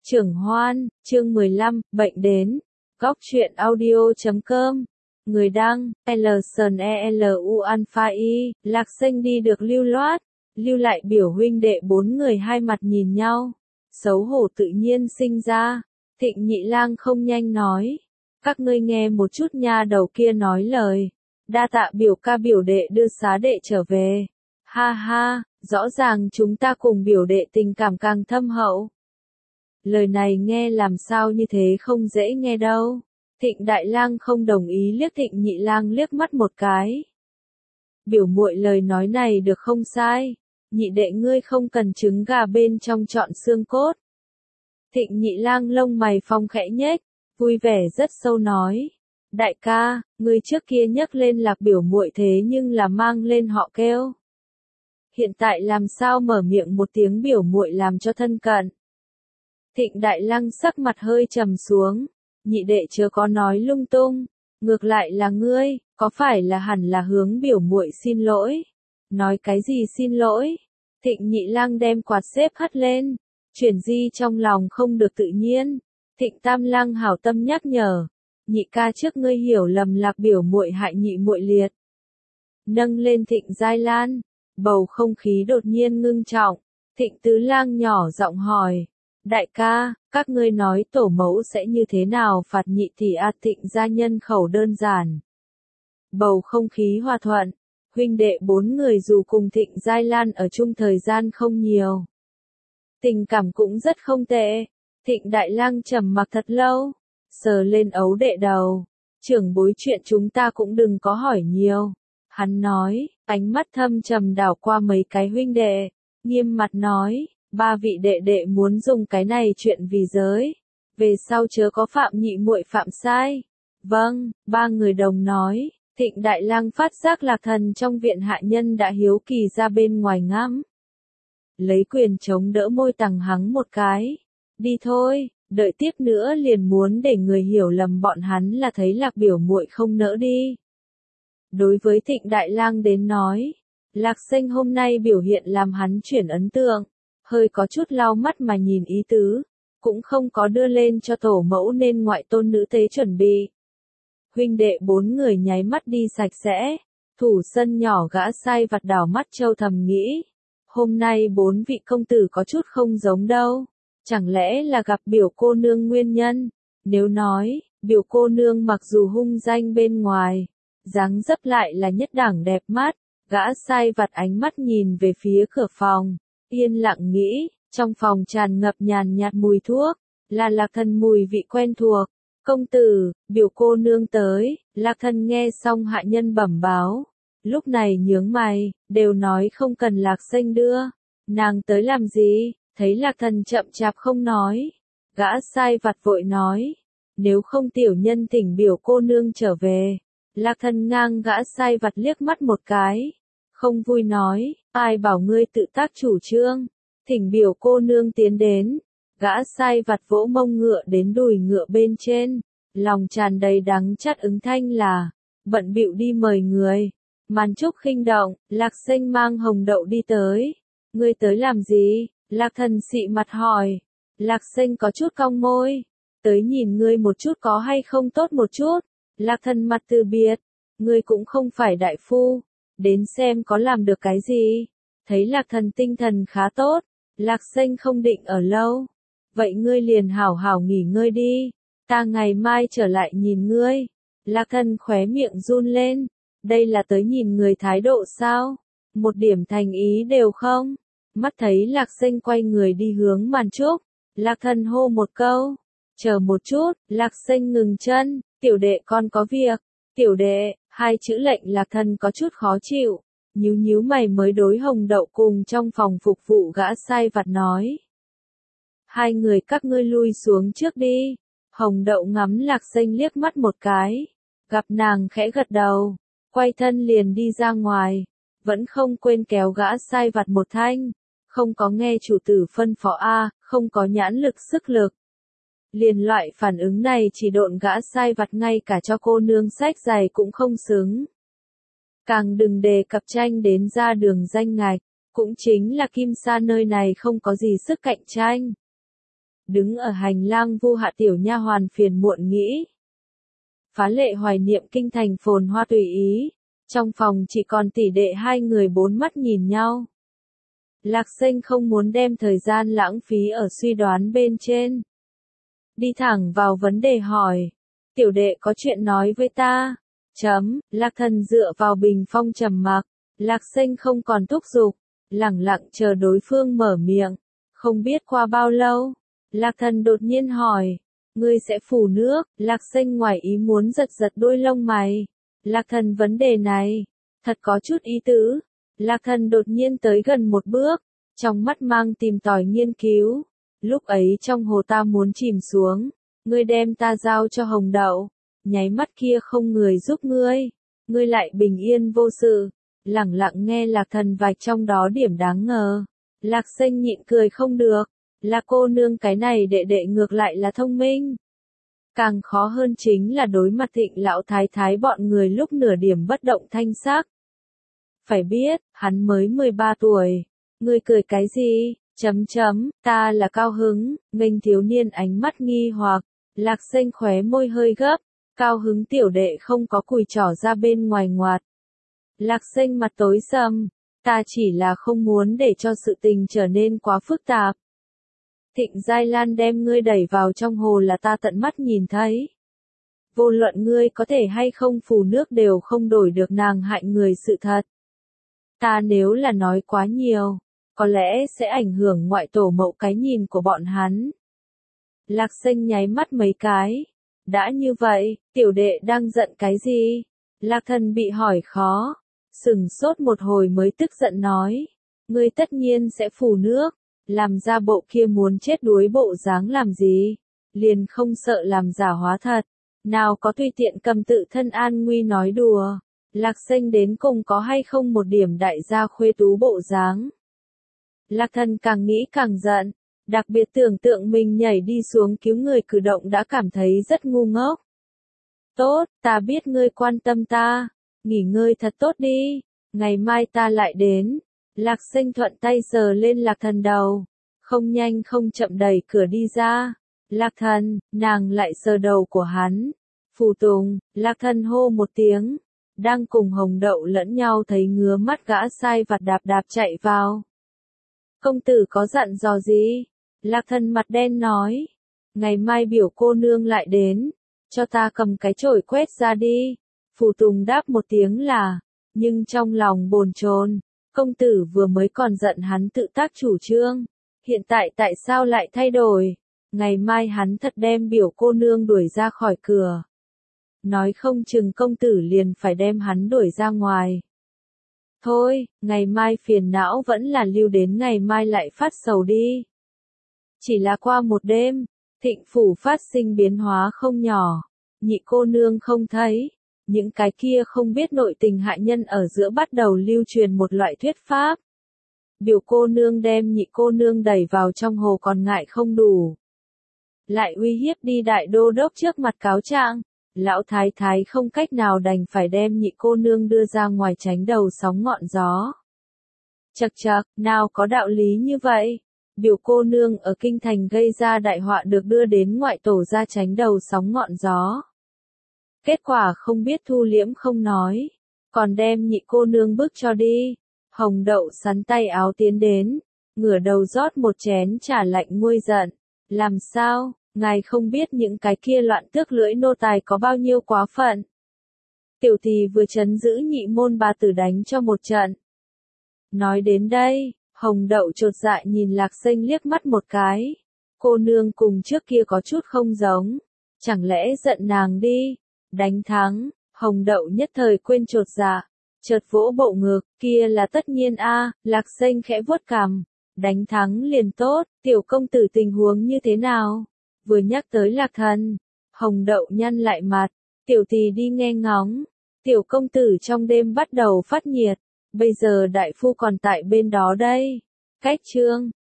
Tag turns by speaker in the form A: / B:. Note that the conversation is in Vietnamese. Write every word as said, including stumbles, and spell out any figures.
A: Trưởng Hoan, chương mười lăm, bệnh đến. Góc truyện audio chấm com. Người đăng, Lson E L U Alpha I, Lạc Xanh đi được lưu loát, lưu lại biểu huynh đệ bốn người hai mặt nhìn nhau. Xấu hổ tự nhiên sinh ra. Thịnh Nhị Lang không nhanh nói. Các ngươi nghe một chút nha đầu kia nói lời. Đa tạ biểu ca biểu đệ đưa xá đệ trở về. Ha ha, rõ ràng chúng ta cùng biểu đệ tình cảm càng thâm hậu. Lời này nghe làm sao như thế không dễ nghe đâu. Thịnh Đại Lang không đồng ý liếc Thịnh Nhị Lang liếc mắt một cái. Biểu muội lời nói này được không sai. Nhị đệ ngươi không cần trứng gà bên trong trọn xương cốt. Thịnh Nhị Lang lông mày phong khẽ nhếch, vui vẻ rất sâu nói. Đại ca, ngươi trước kia nhắc lên Lạc biểu muội thế nhưng là mang lên họ kêu. Hiện tại làm sao mở miệng một tiếng biểu muội làm cho thân cận. Thịnh Đại Lang sắc mặt hơi trầm xuống, nhị đệ chớ có nói lung tung, ngược lại là ngươi, có phải là hẳn là hướng biểu muội xin lỗi? Nói cái gì xin lỗi? Thịnh Nhị Lang đem quạt xếp hất lên, chuyển di trong lòng không được tự nhiên. Thịnh Tam Lang hảo tâm nhắc nhở, nhị ca trước ngươi hiểu lầm Lạc biểu muội hại nhị muội liệt. Nâng lên Thịnh Giai Lan, bầu không khí đột nhiên ngưng trọng. Thịnh Tứ Lang nhỏ giọng hỏi. Đại ca, các ngươi nói tổ mẫu sẽ như thế nào phạt nhị tỷ a? Thịnh gia nhân khẩu đơn giản. Bầu không khí hòa thuận, huynh đệ bốn người dù cùng Thịnh Giai Lan ở chung thời gian không nhiều. Tình cảm cũng rất không tệ. Thịnh Đại Lang trầm mặc thật lâu, sờ lên ấu đệ đầu. Trưởng bối chuyện chúng ta cũng đừng có hỏi nhiều. Hắn nói, ánh mắt thâm trầm đảo qua mấy cái huynh đệ, nghiêm mặt nói. Ba vị đệ đệ muốn dùng cái này chuyện vì giới, về sau chớ có phạm nhị muội phạm sai. Vâng, ba người đồng nói. Thịnh Đại Lang phát giác Lạc Thần trong viện hạ nhân đã hiếu kỳ ra bên ngoài ngắm. Lấy quyền chống đỡ môi tằng hắng một cái. Đi thôi, đợi tiếp nữa liền muốn để người hiểu lầm bọn hắn là thấy Lạc biểu muội không nỡ đi. Đối với Thịnh Đại Lang đến nói, Lạc Xanh hôm nay biểu hiện làm hắn chuyển ấn tượng. Hơi có chút lau mắt mà nhìn ý tứ, cũng không có đưa lên cho tổ mẫu nên ngoại tôn nữ tế chuẩn bị. Huynh đệ bốn người nháy mắt đi sạch sẽ, thủ sân nhỏ gã sai vặt đảo mắt châu thầm nghĩ. Hôm nay bốn vị công tử có chút không giống đâu, chẳng lẽ là gặp biểu cô nương nguyên nhân? Nếu nói, biểu cô nương mặc dù hung danh bên ngoài, dáng dấp lại là nhất đẳng đẹp mắt, gã sai vặt ánh mắt nhìn về phía cửa phòng. Yên lặng nghĩ, trong phòng tràn ngập nhàn nhạt mùi thuốc, là Lạc Thần mùi vị quen thuộc. Công tử, biểu cô nương tới. Lạc Thần nghe xong hạ nhân bẩm báo. Lúc này nhướng mày, đều nói không cần Lạc Xanh đưa. Nàng tới làm gì? Thấy Lạc Thần chậm chạp không nói. Gã sai vặt vội nói. Nếu không tiểu nhân thỉnh biểu cô nương trở về. Lạc Thần ngang gã sai vặt liếc mắt một cái. Không vui nói, ai bảo ngươi tự tác chủ trương, thỉnh biểu cô nương tiến đến. Gã sai vặt vỗ mông ngựa đến đùi ngựa bên trên, lòng tràn đầy đắng chát ứng thanh là, bận bịu đi mời người. Màn trúc khinh động, Lạc Xanh mang hồng đậu đi tới. Ngươi tới làm gì? Lạc Thần xị mặt hỏi. Lạc Xanh có chút cong môi. Tới nhìn ngươi một chút có hay không tốt một chút. Lạc Thần mặt từ biệt. Ngươi cũng không phải đại phu. Đến xem có làm được cái gì. Thấy Lạc Thần tinh thần khá tốt. Lạc Xanh không định ở lâu. Vậy ngươi liền hảo hảo nghỉ ngơi đi. Ta ngày mai trở lại nhìn ngươi. Lạc Thần khóe miệng run lên. Đây là tới nhìn người thái độ sao? Một điểm thành ý đều không? Mắt thấy Lạc Xanh quay người đi hướng màn trúc. Lạc Thần hô một câu. Chờ một chút. Lạc Xanh ngừng chân. Tiểu đệ con có việc. Tiểu đệ. Hai chữ lệnh Lạc Thần có chút khó chịu, nhíu nhíu mày mới đối hồng đậu cùng trong phòng phục vụ gã sai vặt nói. Hai người các ngươi lui xuống trước đi. Hồng đậu ngắm Lạc Xanh liếc mắt một cái, gặp nàng khẽ gật đầu, quay thân liền đi ra ngoài, vẫn không quên kéo gã sai vặt một thanh, không có nghe chủ tử phân phó a, không có nhãn lực sức lực. Liền loại phản ứng này chỉ độn gã sai vặt ngay cả cho cô nương sách giày cũng không xứng. Càng đừng đề cập tranh đến ra đường danh ngạch, cũng chính là Kim Sa nơi này không có gì sức cạnh tranh. đứng ở hành lang Vu Hạ tiểu nha hoàn phiền muộn nghĩ. Phá lệ hoài niệm kinh thành phồn hoa tùy ý, trong phòng chỉ còn tỷ đệ hai người bốn mắt nhìn nhau. Lạc Sinh không muốn đem thời gian lãng phí ở suy đoán bên trên. Đi thẳng vào vấn đề hỏi, tiểu đệ có chuyện nói với ta. Chấm, Lạc Thần dựa vào bình phong trầm mặc, Lạc Sinh không còn thúc giục, lẳng lặng chờ đối phương mở miệng. Không biết qua bao lâu, Lạc Thần đột nhiên hỏi, ngươi sẽ phù nước? Lạc Sinh ngoài ý muốn giật giật đôi lông mày. Lạc Thần vấn đề này, thật có chút ý tứ. Lạc Thần đột nhiên tới gần một bước, trong mắt mang tìm tòi nghiên cứu. Lúc ấy trong hồ ta muốn chìm xuống, ngươi đem ta giao cho Hồng Đậu, nháy mắt kia không người giúp ngươi, ngươi lại bình yên vô sự. Lẳng lặng nghe Lạc Thần vạch trong đó điểm đáng ngờ. Lạc Sinh nhịn cười không được, là cô nương cái này đệ đệ ngược lại là thông minh. Càng khó hơn chính là đối mặt Thịnh lão thái thái bọn người lúc nửa điểm bất động thanh sắc. Phải biết, hắn mới mười ba tuổi. Ngươi cười cái gì? Chấm chấm, ta là cao hứng. Nghênh thiếu niên ánh mắt nghi hoặc. Lạc Sinh khóe môi hơi gấp. Cao hứng tiểu đệ không có cùi trỏ ra bên ngoài ngoặt. Lạc Sinh mặt tối sầm. Ta chỉ là không muốn để cho sự tình trở nên quá phức tạp. Thịnh Giai Lan đem ngươi đẩy vào trong hồ là ta tận mắt nhìn thấy. Vô luận ngươi có thể hay không phù nước đều không đổi được nàng hại người sự thật. Ta nếu là nói quá nhiều, có lẽ sẽ ảnh hưởng ngoại tổ mẫu cái nhìn của bọn hắn. Lạc Sinh nháy mắt mấy cái. Đã như vậy, tiểu đệ đang giận cái gì? Lạc Thần bị hỏi khó. Sừng sốt một hồi mới tức giận nói. Ngươi tất nhiên sẽ phù nước. Làm ra bộ kia muốn chết đuối bộ dáng làm gì? Liền không sợ làm giả hóa thật. Nào có tùy tiện cầm tự thân an nguy nói đùa. Lạc Sinh đến cùng có hay không một điểm đại gia khuê tú bộ dáng. Lạc Thần càng nghĩ càng giận. Đặc biệt tưởng tượng mình nhảy đi xuống cứu người cử động đã cảm thấy rất ngu ngốc. Tốt, ta biết ngươi quan tâm ta. Nghỉ ngơi thật tốt đi. Ngày mai ta lại đến. Lạc Sinh thuận tay sờ lên Lạc Thần đầu. Không nhanh không chậm đẩy cửa đi ra. Lạc Thần, nàng lại sờ đầu của hắn. Phù Tùng, Lạc Thần hô một tiếng. Đang cùng Hồng Đậu lẫn nhau thấy ngứa mắt gã sai vặt đạp đạp chạy vào. Công tử có dặn dò gì? Lạc Thần mặt đen nói. Ngày mai biểu cô nương lại đến. Cho ta cầm cái chổi quét ra đi. Phù Tùng đáp một tiếng là. Nhưng trong lòng bồn chồn. Công tử vừa mới còn giận hắn tự tác chủ trương. Hiện tại tại sao lại thay đổi? Ngày mai hắn thật đem biểu cô nương đuổi ra khỏi cửa. Nói không chừng công tử liền phải đem hắn đuổi ra ngoài. Thôi, ngày mai phiền não vẫn là lưu đến ngày mai lại phát sầu đi. Chỉ là qua một đêm, Thịnh phủ phát sinh biến hóa không nhỏ. Nhị cô nương không thấy. Những cái kia không biết nội tình hại nhân ở giữa bắt đầu lưu truyền một loại thuyết pháp. Biểu cô nương đem nhị cô nương đẩy vào trong hồ còn ngại không đủ. Lại uy hiếp đi đại đô đốc trước mặt cáo trạng. Lão thái thái không cách nào đành phải đem nhị cô nương đưa ra ngoài tránh đầu sóng ngọn gió. Chậc chậc, nào có đạo lý như vậy. Biểu cô nương ở kinh thành gây ra đại họa được đưa đến ngoại tổ ra tránh đầu sóng ngọn gió. Kết quả không biết thu liễm không nói. Còn đem nhị cô nương bước cho đi. Hồng Đậu sắn tay áo tiến đến. Ngửa đầu rót một chén trà lạnh nguôi giận. Làm sao, ngài không biết những cái kia loạn tước lưỡi nô tài có bao nhiêu quá phận. Tiểu tỷ vừa trấn giữ nhị môn ba tử đánh cho một trận. Nói đến đây, Hồng Đậu chột dạ nhìn Lạc Sinh liếc mắt một cái. Cô nương cùng trước kia có chút không giống. Chẳng lẽ giận nàng đi. Đánh thắng, Hồng Đậu nhất thời quên chột dạ. Chợt vỗ bộ ngực, kia là tất nhiên a. Lạc Sinh khẽ vuốt cằm. Đánh thắng liền tốt, tiểu công tử tình huống như thế nào? Vừa nhắc tới Lạc Thần, Hồng Đậu nhăn lại mặt. Tiểu tỷ đi nghe ngóng. Tiểu công tử trong đêm bắt đầu phát nhiệt. Bây giờ đại phu còn tại bên đó đây. Cách chương